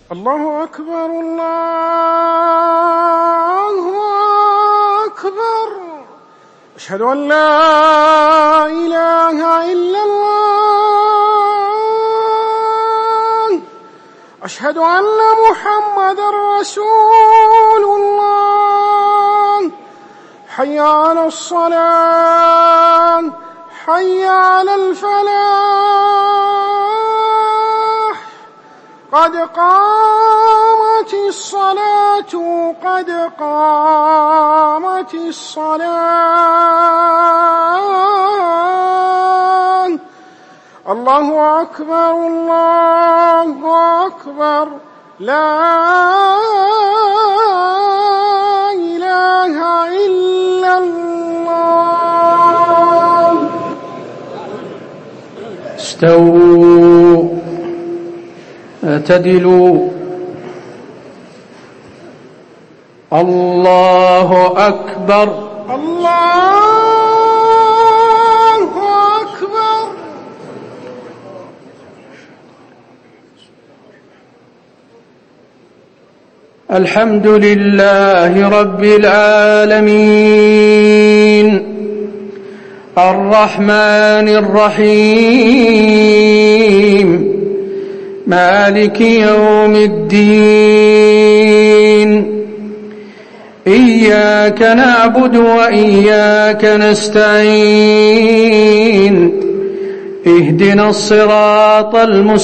الله أكبر الله أكبر. أشهد أن لا إله إلا الله. أشهد أن محمدًا رسول الله. حي على الصلاة حي على الفلاح. قد قامت الصلاة قد قامت الصلاة. الله أكبر الله أكبر. لا إله إلا الله. استووا اعتدلوا. الله أكبر الله أكبر. الحمد لله رب العالمين الرحمن الرحيم مالك يوم الدين. إياك نعبد وإياك نستعين. اهدنا الصراط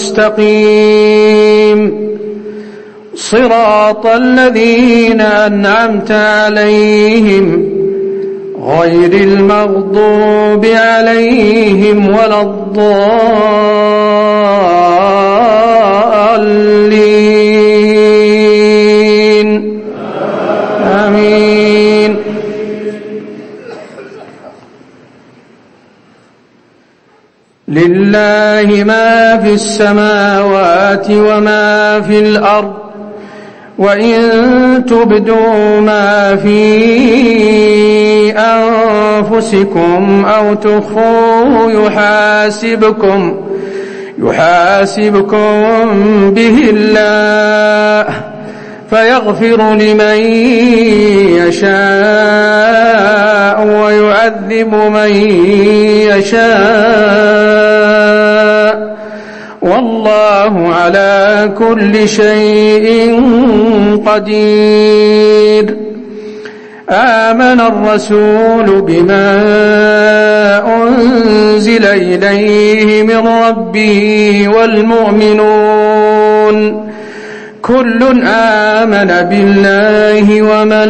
المستقيم صراط الذين أنعمت عليهم غير المغضوب عليهم ولا الضالين. آمين. لله ما في السماوات وما في الأرض وإن تبدوا ما في أنفسكم أو تخفوه يحاسبكم به الله فيغفر لمن يشاء ويعذب من يشاء والله على كل شيء قدير. آمن الرسول بما أنزل إليه من ربه والمؤمنون كل آمن بالله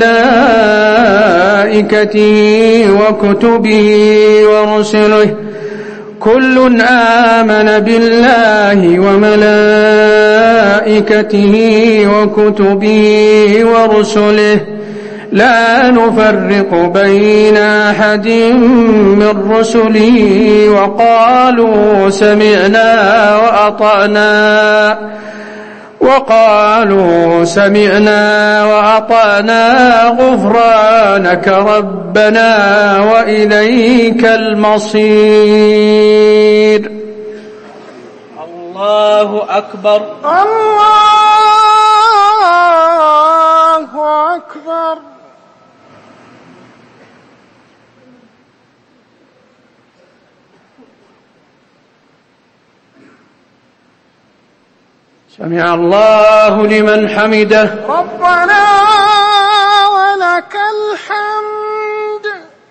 وملائكته وكتبه ورسله كل آمن بالله وملائكته وكتبه ورسله لا نفرق بين أحد من رسله وقالوا سمعنا وأطعنا غفرانك ربنا وإليك المصير. الله أكبر الله أكبر. سمع الله لمن حمده. ربنا ولك الحمد.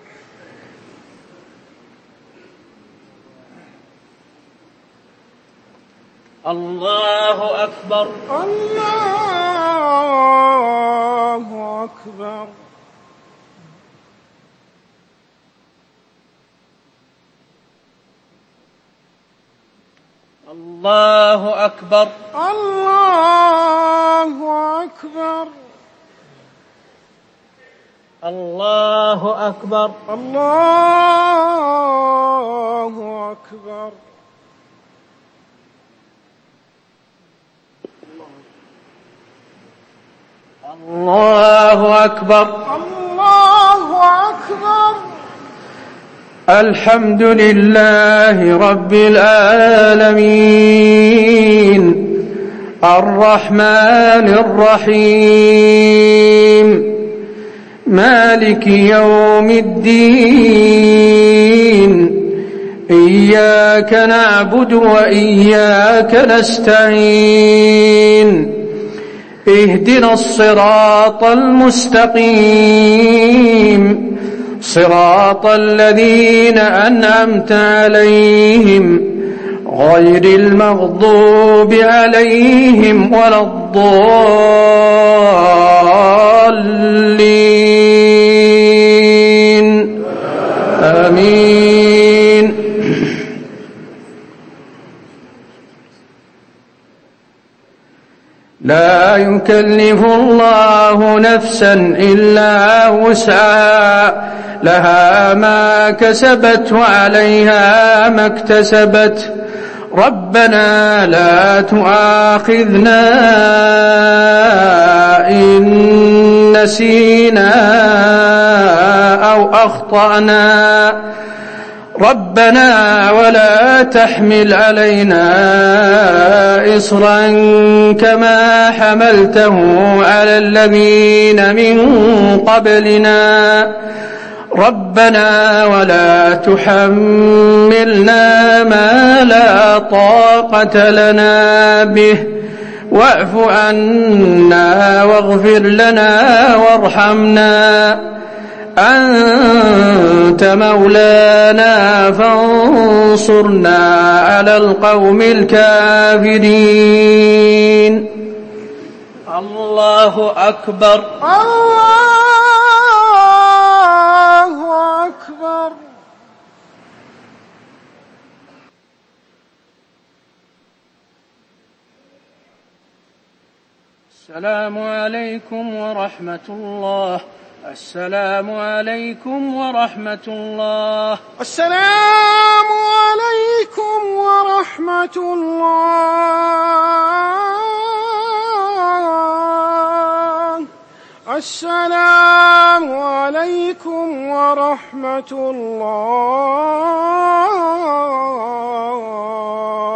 الله أكبر الله أكبر. الله أكبر الله أكبر. الله أكبر الله أكبر. الله أكبر الله أكبر. الحمد لله رب العالمين الرحمن الرحيم مالك يوم الدين إياك نعبد وإياك نستعين اهدنا الصراط المستقيم صراط الذين أنعمت عليهم غير المغضوب عليهم ولا الضالين آمين. لا يكلف الله نفسا إلا وسعها لها ما كسبت وعليها ما اكتسبت ربنا لا تؤاخذنا إن نسينا أو أخطأنا ربنا ولا تحمل علينا إصرا كما حملته على الذين من قبلنا ربنا ولا تحملنا ما لا طاقة لنا به واعف عنا واغفر لنا وارحمنا أنت مولانا فانصرنا على القوم الكافرين. الله أكبر. الله أكبر. السلام عليكم ورحمة الله. السلام عليكم ورحمة الله. السلام عليكم ورحمة الله. السلام عليكم ورحمة الله.